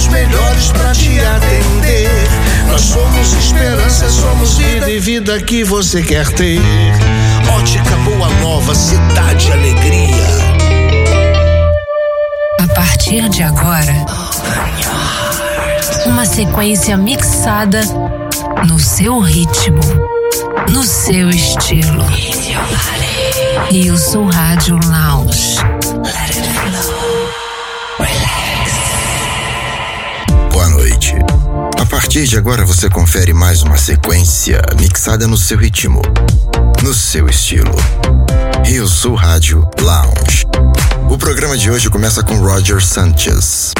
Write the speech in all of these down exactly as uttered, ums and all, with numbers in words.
melhores pra te atender. Nós somos esperança, somos vida e vida que você quer ter. Ótica Boa Nova, cidade alegria. A partir de agora, uma sequência mixada no seu ritmo, no seu estilo. E o Soul Rádio Lounge. Let it flow. Relax. Boa noite. A partir de agora você confere mais uma sequência mixada no seu ritmo, no seu estilo. Rio Soul Rádio Lounge. O programa de hoje começa com Roger Sanchez.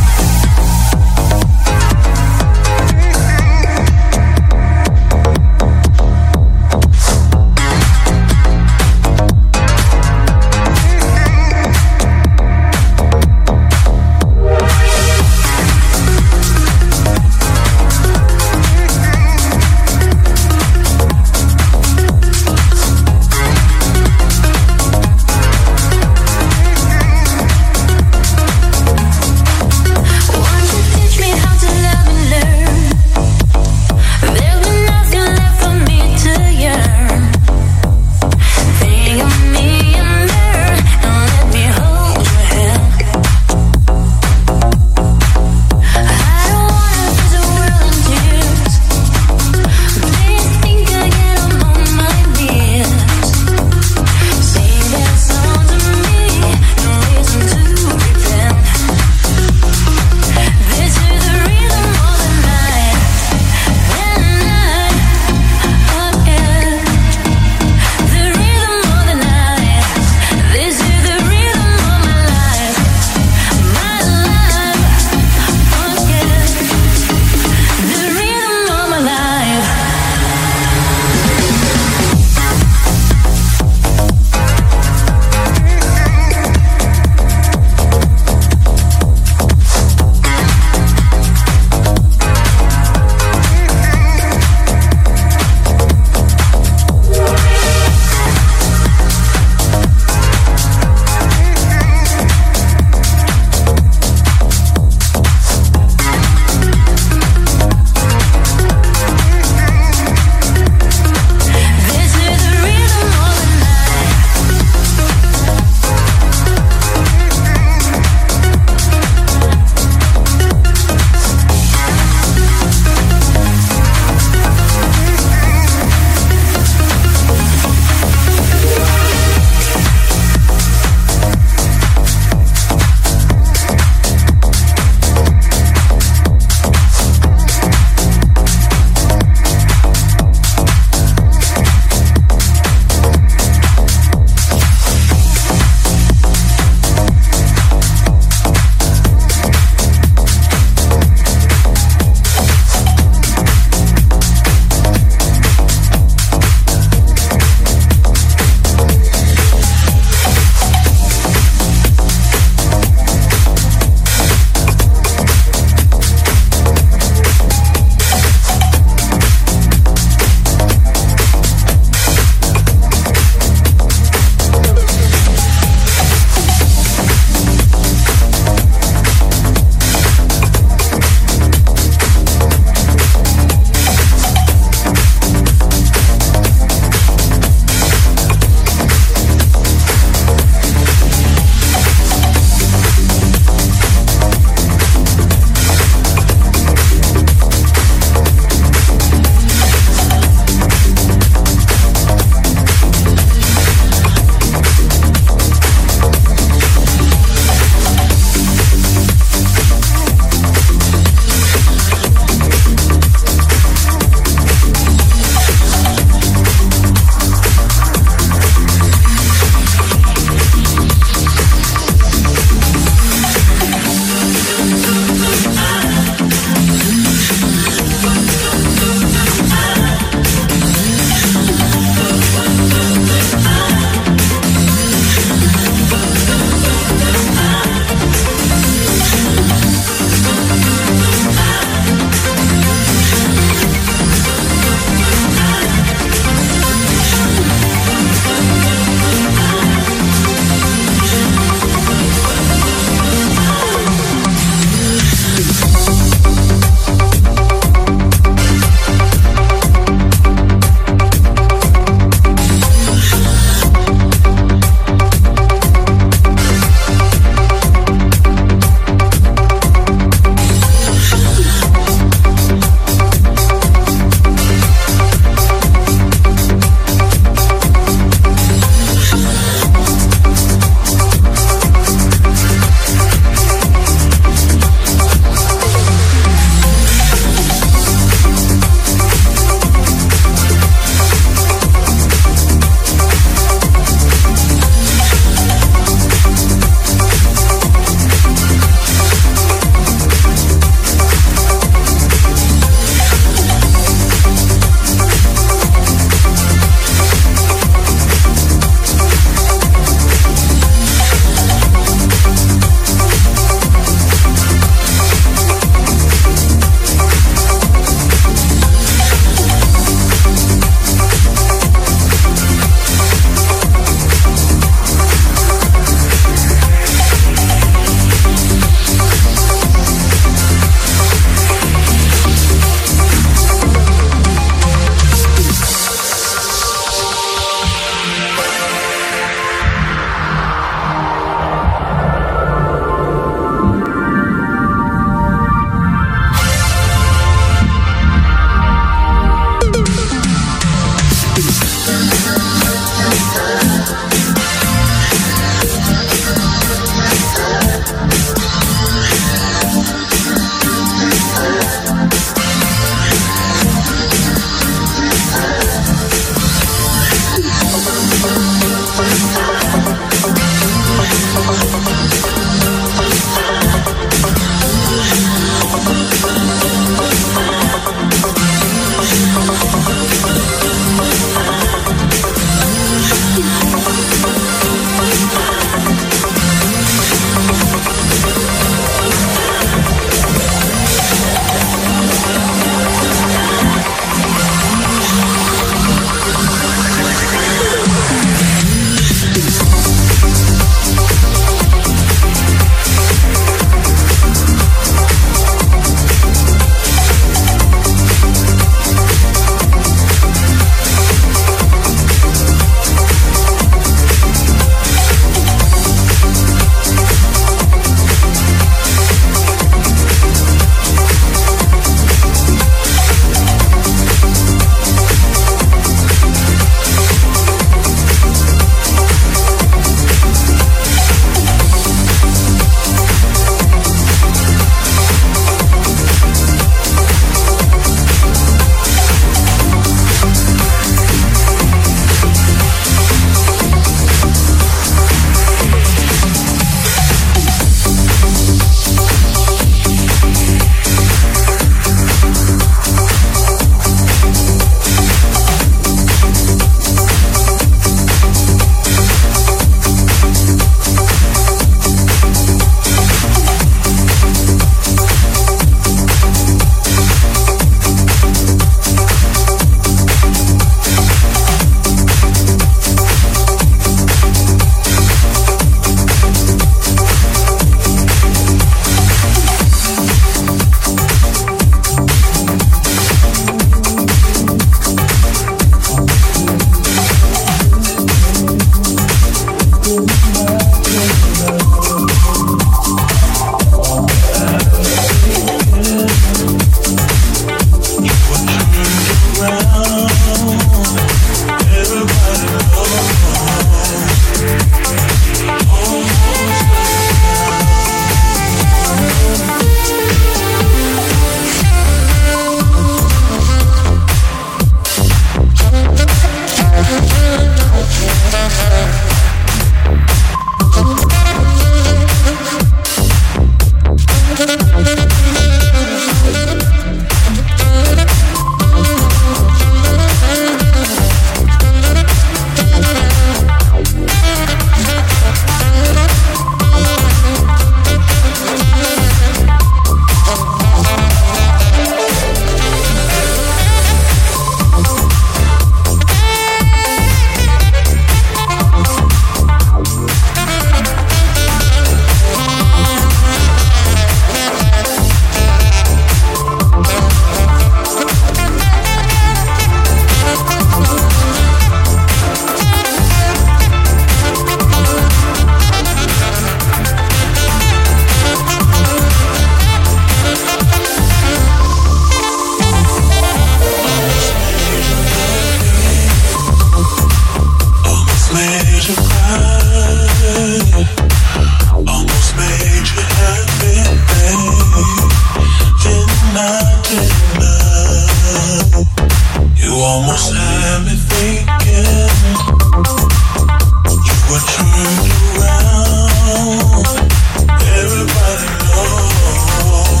almost had me thinking you were turned around. Everybody knows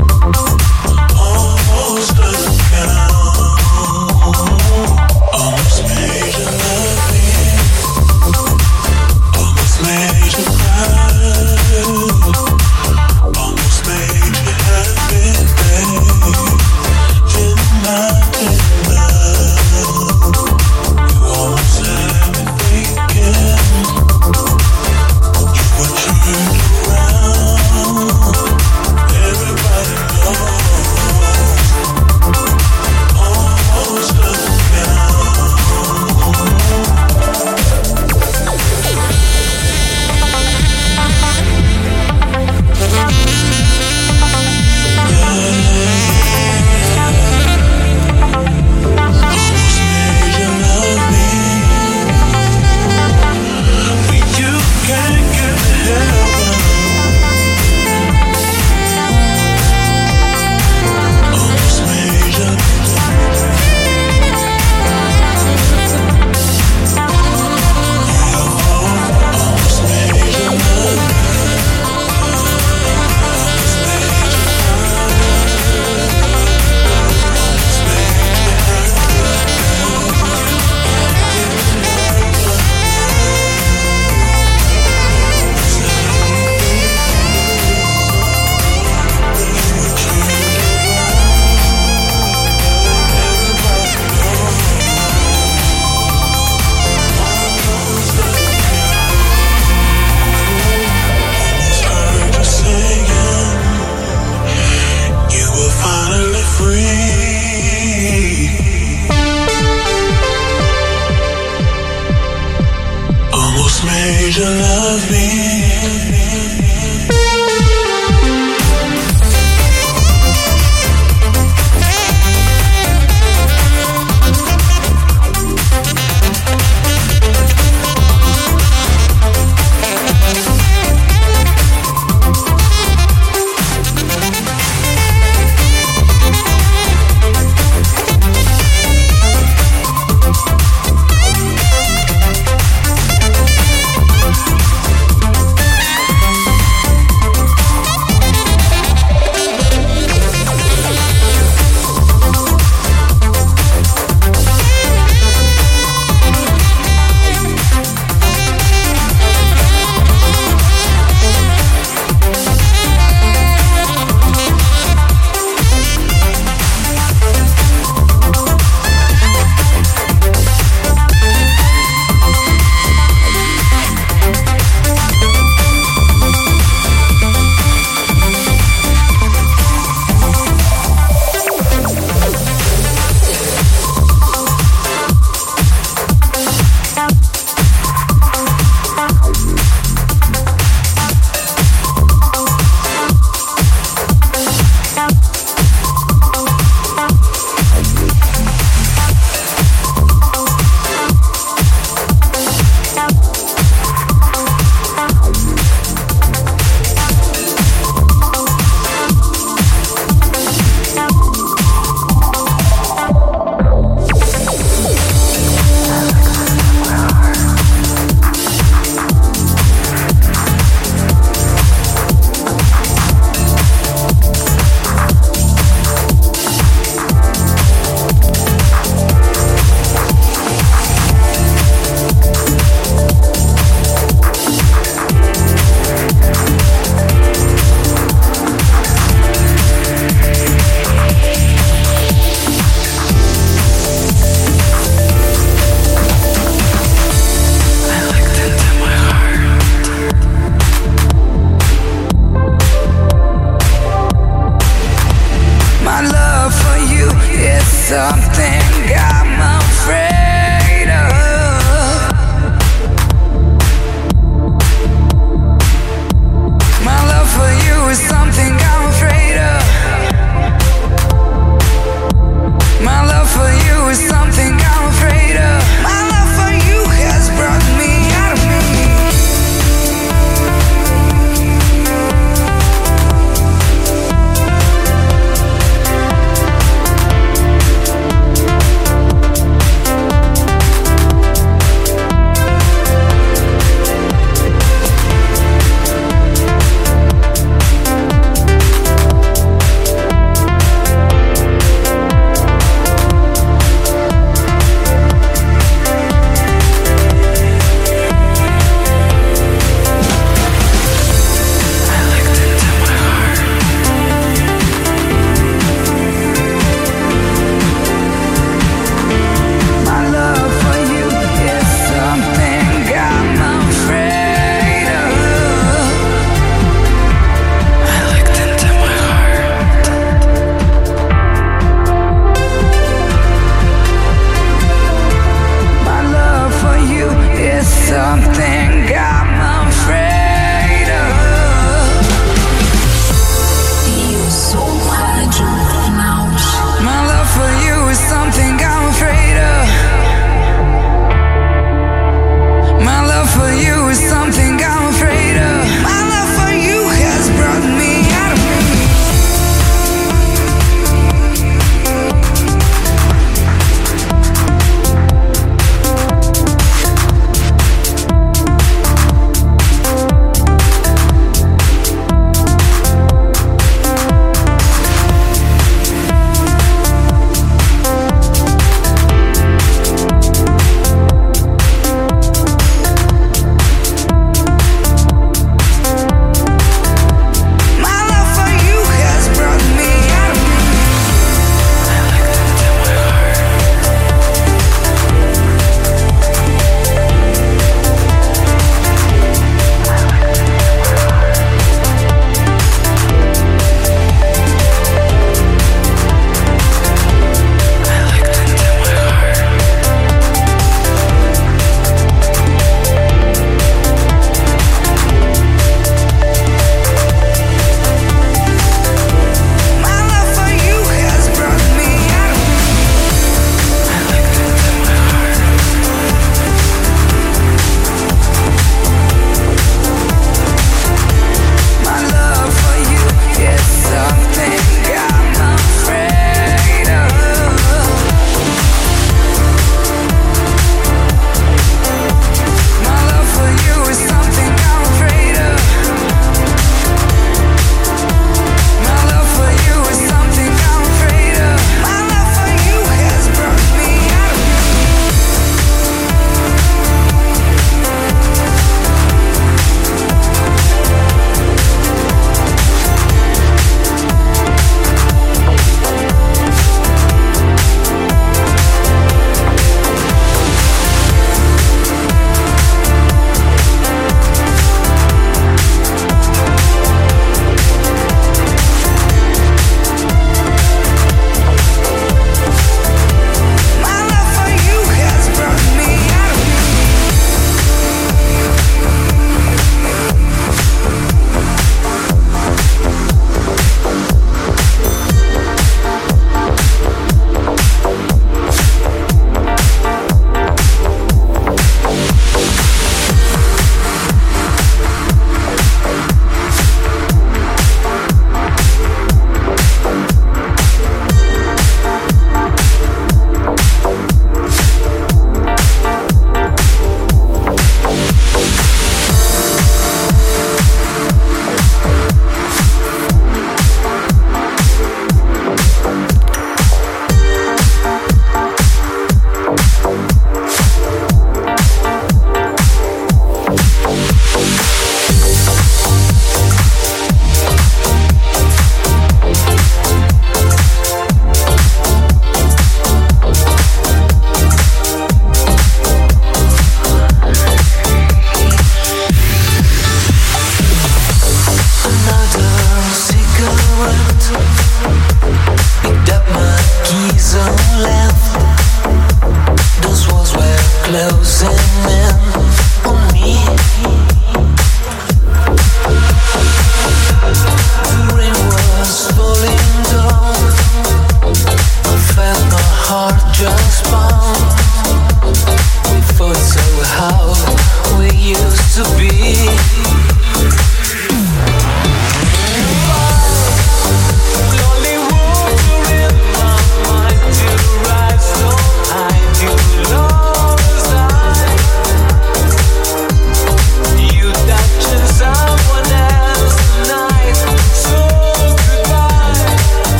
almost doesn't count. Almost made you love me, almost made you cry, almost made you happy, babe. Didn't I, didn't I? You almost had me thinking you were turned around. Everybody knows almost doesn't count.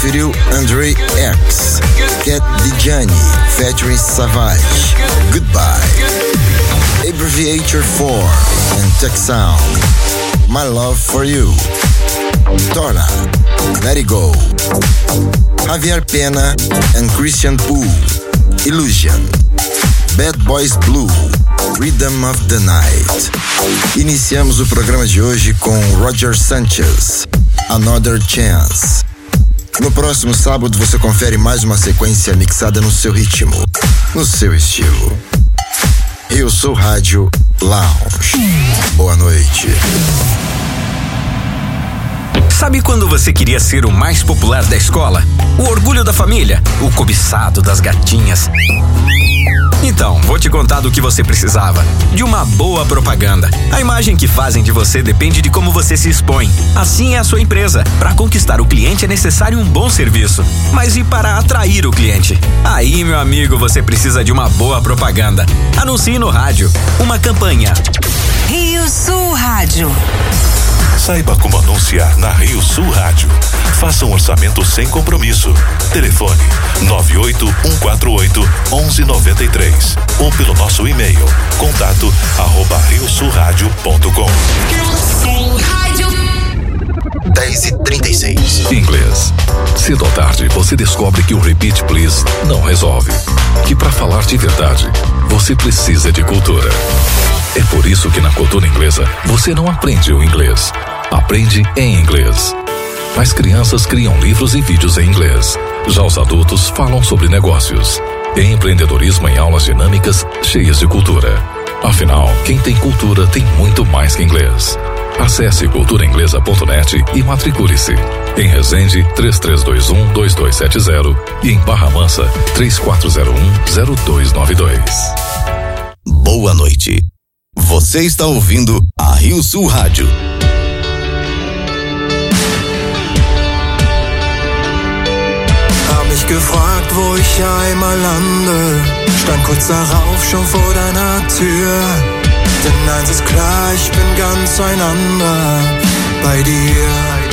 conferiu Andre X, Cat Dijani, featuring Savage, Goodbye, Abbreviator four and Tech Sound, My Love for You, Tora, Let It Go, Javier Pena and Christian Poole, Illusion, Bad Boys Blue, Rhythm of the Night. Iniciamos o programa de hoje com Roger Sanchez, Another Chance. No próximo sábado você confere mais uma sequência mixada no seu ritmo, no seu estilo. Eu sou Rádio Lounge. Boa noite. Sabe quando você queria ser o mais popular da escola? O orgulho da família? O cobiçado das gatinhas? Então, vou te contar do que você precisava. De uma boa propaganda. A imagem que fazem de você depende de como você se expõe. Assim é a sua empresa. Para conquistar o cliente é necessário um bom serviço. Mas e para atrair o cliente? Aí, meu amigo, você precisa de uma boa propaganda. Anuncie no rádio. Uma campanha. Rio Sul Rádio. Saiba como anunciar na Rio Sul Rádio. Faça um orçamento sem compromisso. Telefone nove oito um quatro oito um um nove três ou pelo nosso e-mail contato arroba rio sul rádio ponto com. dez e trinta e seis. Inglês. Cedo ou tarde você descobre que o repeat please não resolve. Que para falar de verdade, você precisa de cultura. É por isso que na cultura inglesa você não aprende o inglês. Aprende em inglês. As crianças criam livros e vídeos em inglês. Já os adultos falam sobre negócios. Tem empreendedorismo em aulas dinâmicas cheias de cultura. Afinal, quem tem cultura tem muito mais que inglês. Acesse cultura inglesa ponto net e matricule-se. Em Resende, três três dois um dois dois sete zero e em Barra Mansa, três quatro zero um zero dois nove dois. Boa noite. Você está ouvindo a Rio Sul Rádio. Hab mich gefragt, wo ich einmal lande. Stand kurz darauf schon vor deiner Tür. Denn eins ist klar, ich bin ganz ein anderer bei dir.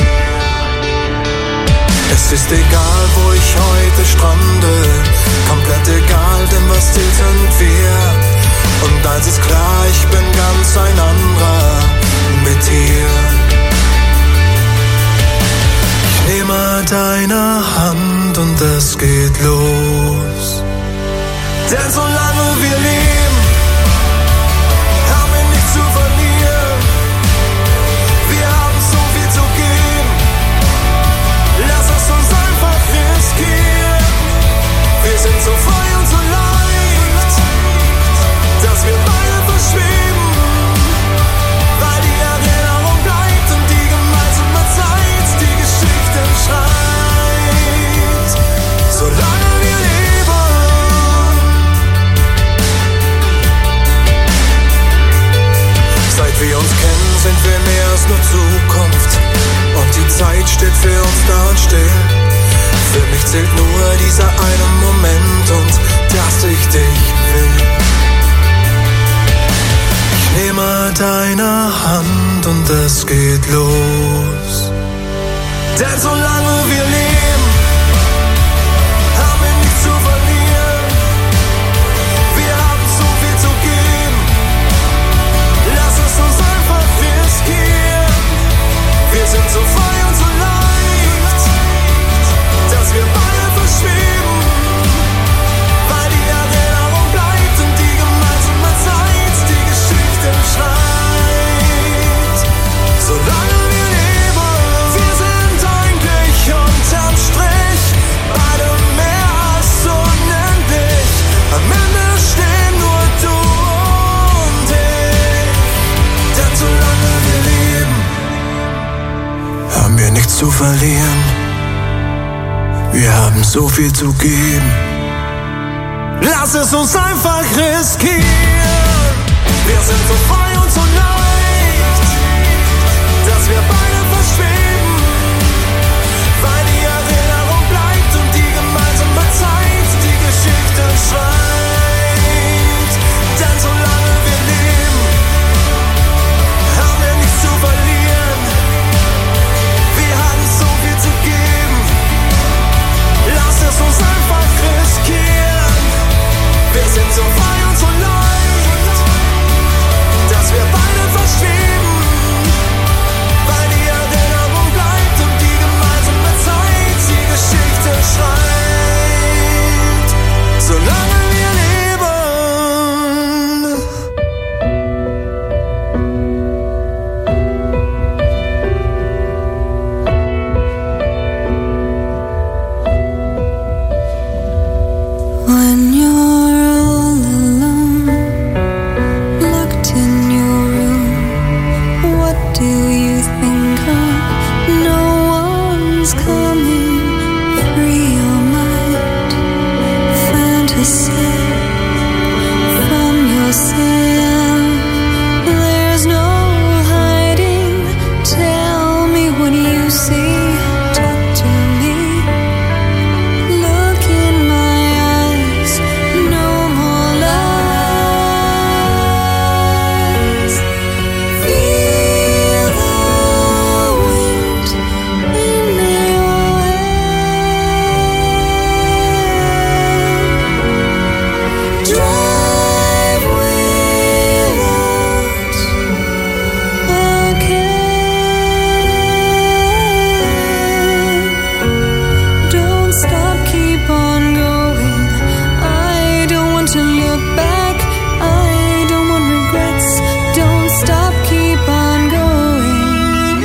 Es ist egal, wo ich heute strande. Komplett egal, denn was zählt sind wir. Und eins ist klar, ich bin ganz ein anderer mit dir. Ich nehme deine Hand und es geht los. Denn solange wir leben, haben wir nichts zu verlieren. Wir haben so viel zu geben. Lass es uns einfach riskieren. Wir sind so frei und so leicht, dass wir beide verschweben, weil die Erinnerung bleibt und die gemeinsame Zeit die Geschichte schreibt. Solange wir leben. Seit wir uns kennen, sind wir mehr als nur Zukunft. Und die Zeit steht für uns da und still. Für mich zählt nur dieser eine Moment und dass ich dich will. Ich nehme deine Hand und es geht los. Denn solange wir leben, haben wir nichts zu verlieren. Wir haben so viel zu geben. Lass es uns einfach riskieren. Wir sind so frei und so leicht, dass wir beide verschweben, weil die Erinnerung bleibt und die gemeinsame Zeit die Geschichte schreibt. Solange wir leben, wir sind eigentlich unterm Strich beide mehr als unendlich. Am Ende stehen nur du und ich. Denn solange wir leben, haben wir nichts zu verlieren. Wir haben so viel zu geben. Lass es uns einfach riskieren. Wir sind so frei und so leicht, dass wir beide verschweben, weil die Erinnerung bleibt und die gemeinsame Zeit die Geschichte schreibt. Denn solange wir leben, haben wir nichts zu verlieren. Wir haben so viel zu geben. Drive without a care. Don't stop, keep on going. I don't want to look back. I don't want regrets. Don't stop, keep on going.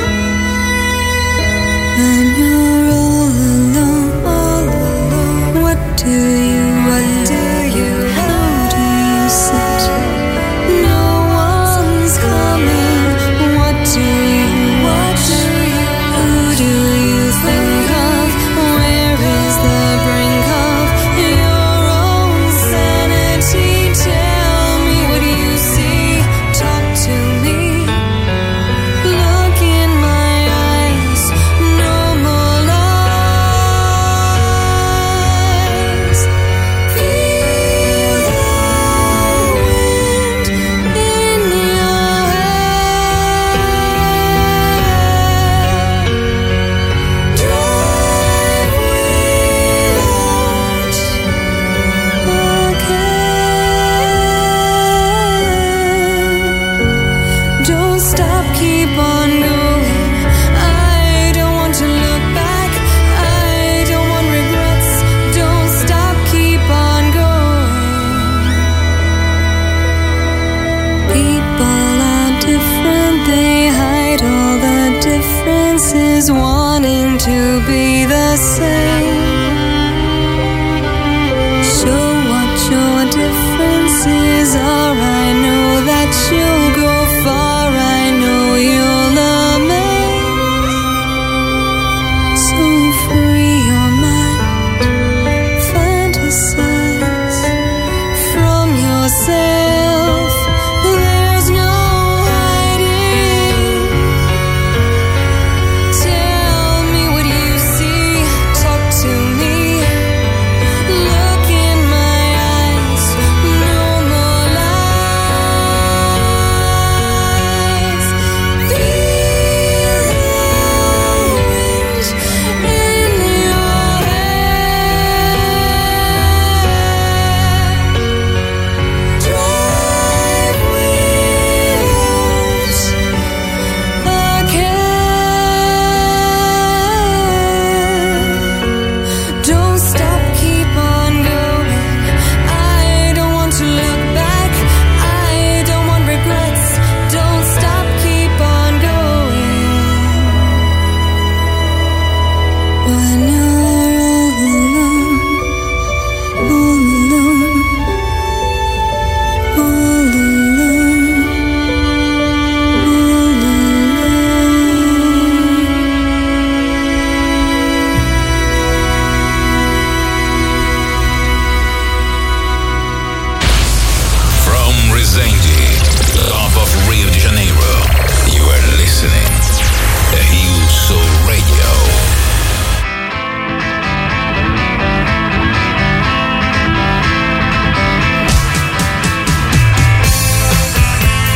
When you're all alone, all alone, what do you, what do you, how do you sit? No one's coming. What do you, what do you, who do you think of? Where is the brink of your own sanity? Tell me what you see. Talk to me. Look in my eyes. No more lies. Feel the wind in your hair. Drive without a care. Don't stop, keep on going. I don't want to look back. I don't want regrets. Don't stop, keep on going. People are different. They hide all the differences, wanting to be the same.